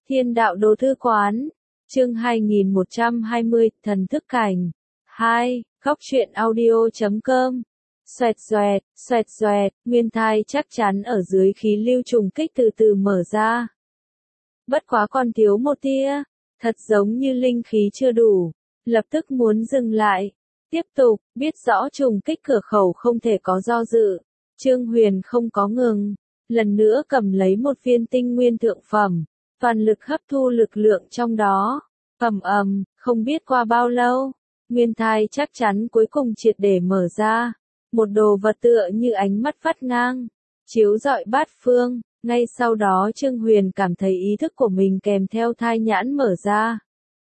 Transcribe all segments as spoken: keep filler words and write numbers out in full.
Thiên đạo đồ thư quán, chương hai nghìn một trăm hai mươi, thần thức cảnh. hai. Góc truyện audio chấm com. Xoẹt xoẹt, xoẹt xoẹt, nguyên thai chắc chắn ở dưới khí lưu trùng kích từ từ mở ra. Bất quá còn thiếu một tia, thật giống như linh khí chưa đủ, lập tức muốn dừng lại. Tiếp tục, biết rõ trùng kích cửa khẩu không thể có do dự. Trương Huyền không có ngừng, lần nữa cầm lấy một viên tinh nguyên thượng phẩm, toàn lực hấp thu lực lượng trong đó. Ầm ầm, không biết qua bao lâu, nguyên thai chắc chắn cuối cùng triệt để mở ra. Một đồ vật tựa như ánh mắt vắt ngang, chiếu rọi bát phương. Ngay sau đó Trương Huyền cảm thấy ý thức của mình kèm theo thai nhãn mở ra.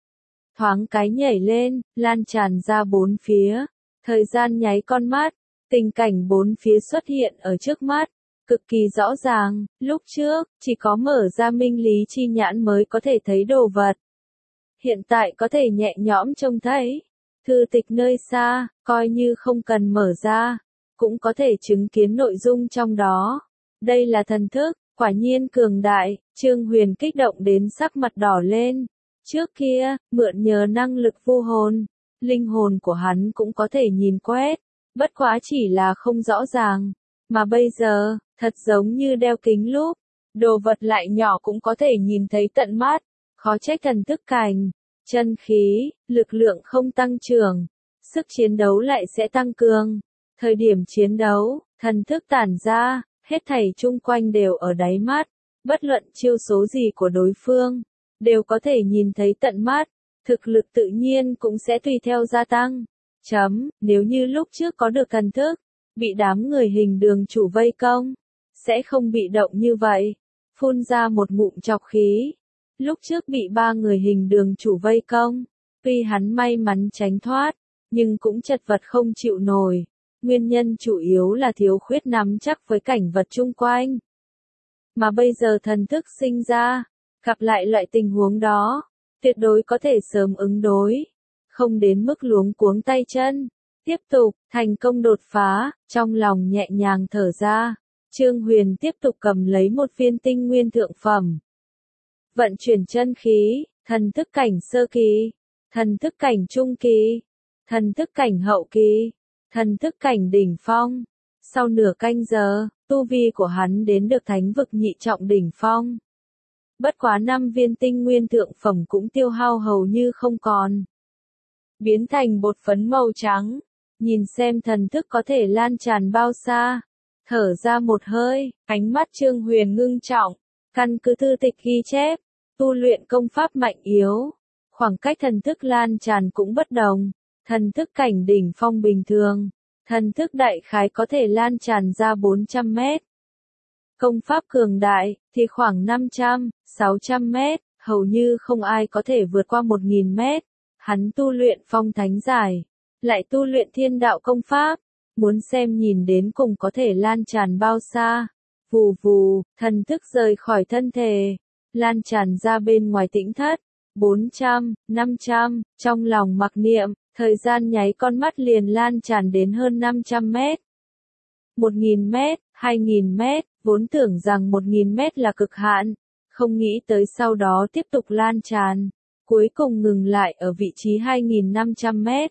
Thoáng cái nhảy lên, lan tràn ra bốn phía. Thời gian nháy con mắt, tình cảnh bốn phía xuất hiện ở trước mắt, cực kỳ rõ ràng. Lúc trước, chỉ có mở ra minh lý chi nhãn mới có thể thấy đồ vật. Hiện tại có thể nhẹ nhõm trông thấy. Thư tịch nơi xa, coi như không cần mở ra, cũng có thể chứng kiến nội dung trong đó. Đây là thần thức, quả nhiên cường đại. Trương Huyền kích động đến sắc mặt đỏ lên. Trước kia, mượn nhờ năng lực vu hồn, linh hồn của hắn cũng có thể nhìn quét, bất quá chỉ là không rõ ràng. Mà bây giờ, thật giống như đeo kính lúp, đồ vật lại nhỏ cũng có thể nhìn thấy tận mắt. Khó trách thần thức cảnh, chân khí, lực lượng không tăng trưởng, sức chiến đấu lại sẽ tăng cường. Thời điểm chiến đấu, thần thức tản ra, hết thảy chung quanh đều ở đáy mắt, bất luận chiêu số gì của đối phương, đều có thể nhìn thấy tận mắt, thực lực tự nhiên cũng sẽ tùy theo gia tăng. Chấm, nếu như lúc trước có được thần thức, bị đám người hình đường chủ vây công, sẽ không bị động như vậy. Phun ra một ngụm chọc khí. Lúc trước bị ba người hình đường chủ vây công, tuy hắn may mắn tránh thoát, nhưng cũng chật vật không chịu nổi. Nguyên nhân chủ yếu là thiếu khuyết nắm chắc với cảnh vật chung quanh. Mà bây giờ thần thức sinh ra, gặp lại loại tình huống đó, tuyệt đối có thể sớm ứng đối, không đến mức luống cuống tay chân. Tiếp tục, thành công đột phá, trong lòng nhẹ nhàng thở ra, Trương Huyền tiếp tục cầm lấy một viên tinh nguyên thượng phẩm. Vận chuyển chân khí, thần thức cảnh sơ kỳ, thần thức cảnh trung kỳ, thần thức cảnh hậu kỳ, thần thức cảnh đỉnh phong. Sau nửa canh giờ, tu vi của hắn đến được thánh vực nhị trọng đỉnh phong. Bất quá năm viên tinh nguyên thượng phẩm cũng tiêu hao hầu như không còn, biến thành bột phấn màu trắng. Nhìn xem thần thức có thể lan tràn bao xa, thở ra một hơi, ánh mắt Trương Huyền ngưng trọng. Căn cứ thư tịch ghi chép, tu luyện công pháp mạnh yếu, khoảng cách thần thức lan tràn cũng bất đồng. Thần thức cảnh đỉnh phong bình thường, thần thức đại khái có thể lan tràn ra bốn trăm mét. Công pháp cường đại, thì khoảng năm trăm, sáu trăm mét, hầu như không ai có thể vượt qua một nghìn mét. Hắn tu luyện phong thánh giải, lại tu luyện thiên đạo công pháp, muốn xem nhìn đến cùng có thể lan tràn bao xa. Vù vù, thần thức rời khỏi thân thể, lan tràn ra bên ngoài tĩnh thất. bốn trăm, năm trăm, trong lòng mặc niệm, thời gian nháy con mắt liền lan tràn đến hơn năm trăm mét. một nghìn mét, hai nghìn mét, vốn tưởng rằng một nghìn mét là cực hạn, không nghĩ tới sau đó tiếp tục lan tràn, cuối cùng ngừng lại ở vị trí hai nghìn năm trăm mét.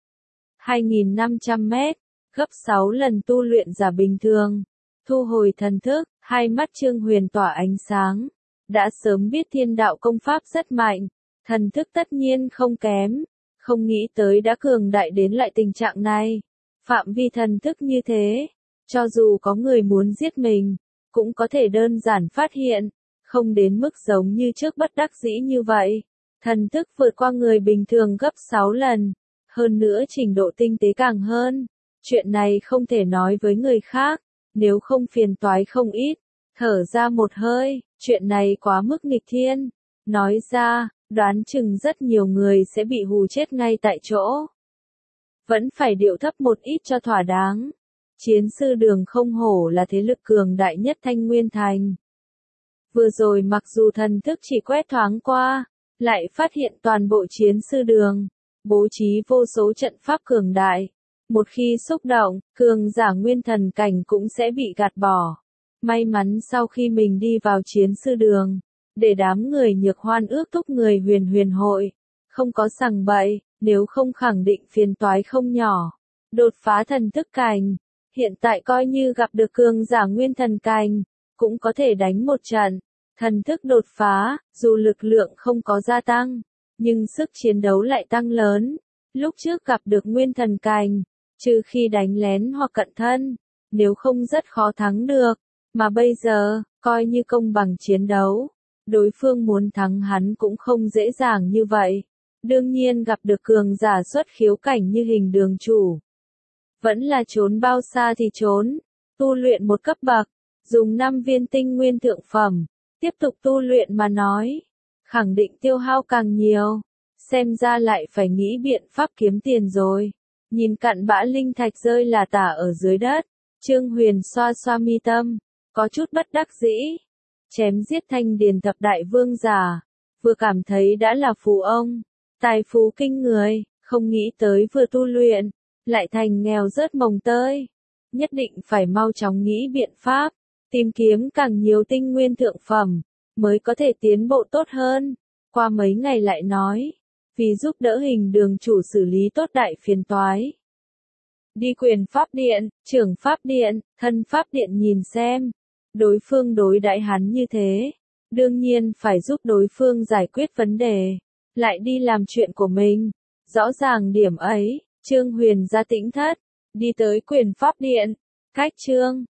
hai nghìn năm trăm mét, gấp sáu lần tu luyện giả bình thường. Thu hồi thần thức, hai mắt Trương Huyền tỏa ánh sáng. Đã sớm biết thiên đạo công pháp rất mạnh, thần thức tất nhiên không kém, không nghĩ tới đã cường đại đến lại tình trạng này. Phạm vi thần thức như thế, cho dù có người muốn giết mình, cũng có thể đơn giản phát hiện, không đến mức giống như trước bất đắc dĩ như vậy. Thần thức vượt qua người bình thường gấp sáu lần, hơn nữa trình độ tinh tế càng hơn. Chuyện này không thể nói với người khác, nếu không phiền toái không ít. Thở ra một hơi, chuyện này quá mức nghịch thiên. Nói ra, đoán chừng rất nhiều người sẽ bị hù chết ngay tại chỗ. Vẫn phải điệu thấp một ít cho thỏa đáng. Chiến sư đường không hổ là thế lực cường đại nhất Thanh Nguyên Thành. Vừa rồi mặc dù thần thức chỉ quét thoáng qua, lại phát hiện toàn bộ chiến sư đường, bố trí vô số trận pháp cường đại. Một khi xúc động, cường giả nguyên thần cảnh cũng sẽ bị gạt bỏ. May mắn sau khi mình đi vào chiến sư đường, để đám người Nhược Hoan ước thúc người Huyền Huyền hội, không có sằng bậy, nếu không khẳng định phiền toái không nhỏ. Đột phá thần thức cảnh, hiện tại coi như gặp được cường giả nguyên thần cảnh, cũng có thể đánh một trận. Thần thức đột phá, dù lực lượng không có gia tăng, nhưng sức chiến đấu lại tăng lớn. Lúc trước gặp được nguyên thần cảnh, trừ khi đánh lén hoặc cận thân, nếu không rất khó thắng được, mà bây giờ, coi như công bằng chiến đấu, đối phương muốn thắng hắn cũng không dễ dàng như vậy. Đương nhiên gặp được cường giả xuất khiếu cảnh như Hình Đường chủ, vẫn là trốn bao xa thì trốn, tu luyện một cấp bậc, dùng năm viên tinh nguyên thượng phẩm, tiếp tục tu luyện mà nói, khẳng định tiêu hao càng nhiều, xem ra lại phải nghĩ biện pháp kiếm tiền rồi. Nhìn cặn bã linh thạch rơi là tả ở dưới đất, Trương Huyền xoa xoa mi tâm, có chút bất đắc dĩ. Chém giết Thanh Điền thập đại vương giả, vừa cảm thấy đã là phù ông, tài phú kinh người, không nghĩ tới vừa tu luyện, lại thành nghèo rớt mồng tơi. Nhất định phải mau chóng nghĩ biện pháp, tìm kiếm càng nhiều tinh nguyên thượng phẩm, mới có thể tiến bộ tốt hơn. Qua mấy ngày lại nói, vì giúp đỡ Hình Đường chủ xử lý tốt đại phiền toái. Đi quyền pháp điện, trưởng pháp điện, thân pháp điện nhìn xem, đối phương đối đãi hắn như thế, đương nhiên phải giúp đối phương giải quyết vấn đề, lại đi làm chuyện của mình. Rõ ràng điểm ấy, Trương Huyền ra tĩnh thất, đi tới quyền pháp điện, cách Trương